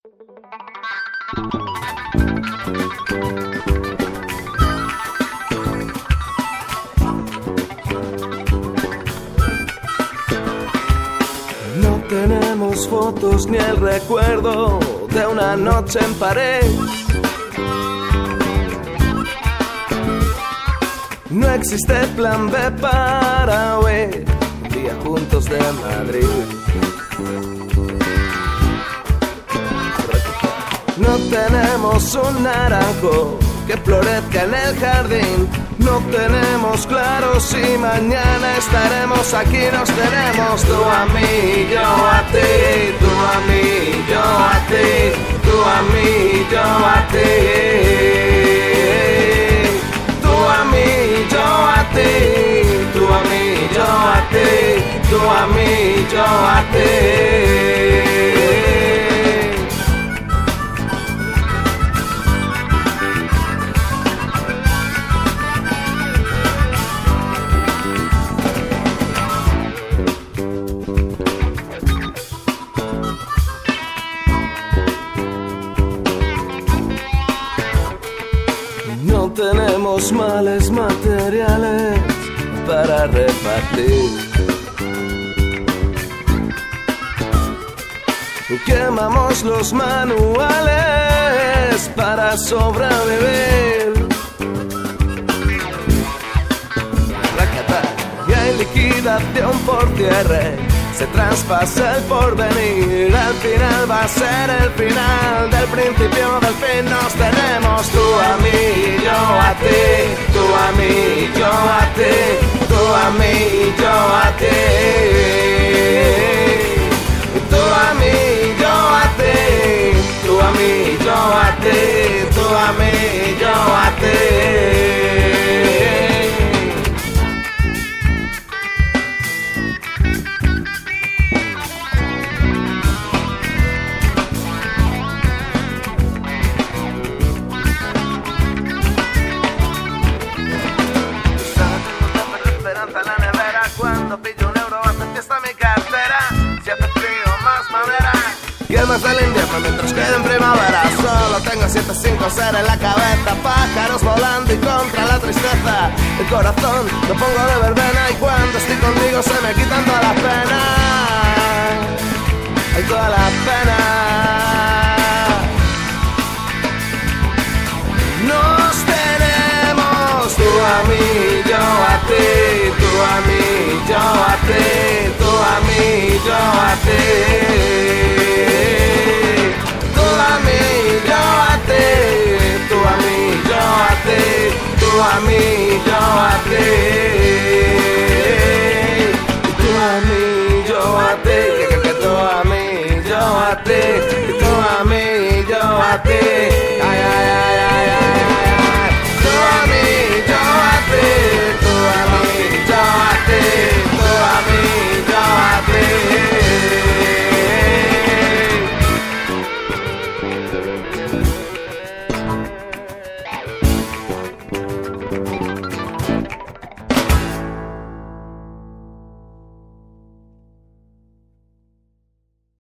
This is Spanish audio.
No tenemos fotos ni el recuerdo de una noche en París. No existe plan B para huir un día juntos de Madrid. No tenemos un naranjo que florezca en el jardín. No tenemos claro si mañana estaremos aquí. Nos tenemos tú a mí, yo a ti, tú a mí, yo a ti, tú a mí, yo a ti, tú a mí, yo a ti, tú a mí, yo a ti, tú a mí, yo a ti. No tenemos males materiales para repartir. Quemamos los manuales para sobrevivir. Y hay liquidación por cierre, se traspasa el porvenir. Al final va a ser el final del principio del fin. Nos tenemos tú a mí, yo a ti, tú a mí, yo a ti, tú a mí, yo a ti, tú a mí, yo a ti, tú a mí, yo a ti, tú a mí, yo a ti. Más del invierno mientras quede en primavera. Solo tengo 750 en la cabeza. Pájaros volando y contra la tristeza. El corazón lo pongo de verbena. Y cuando estoy contigo se me quitan todas las penas. Hay toda la pena.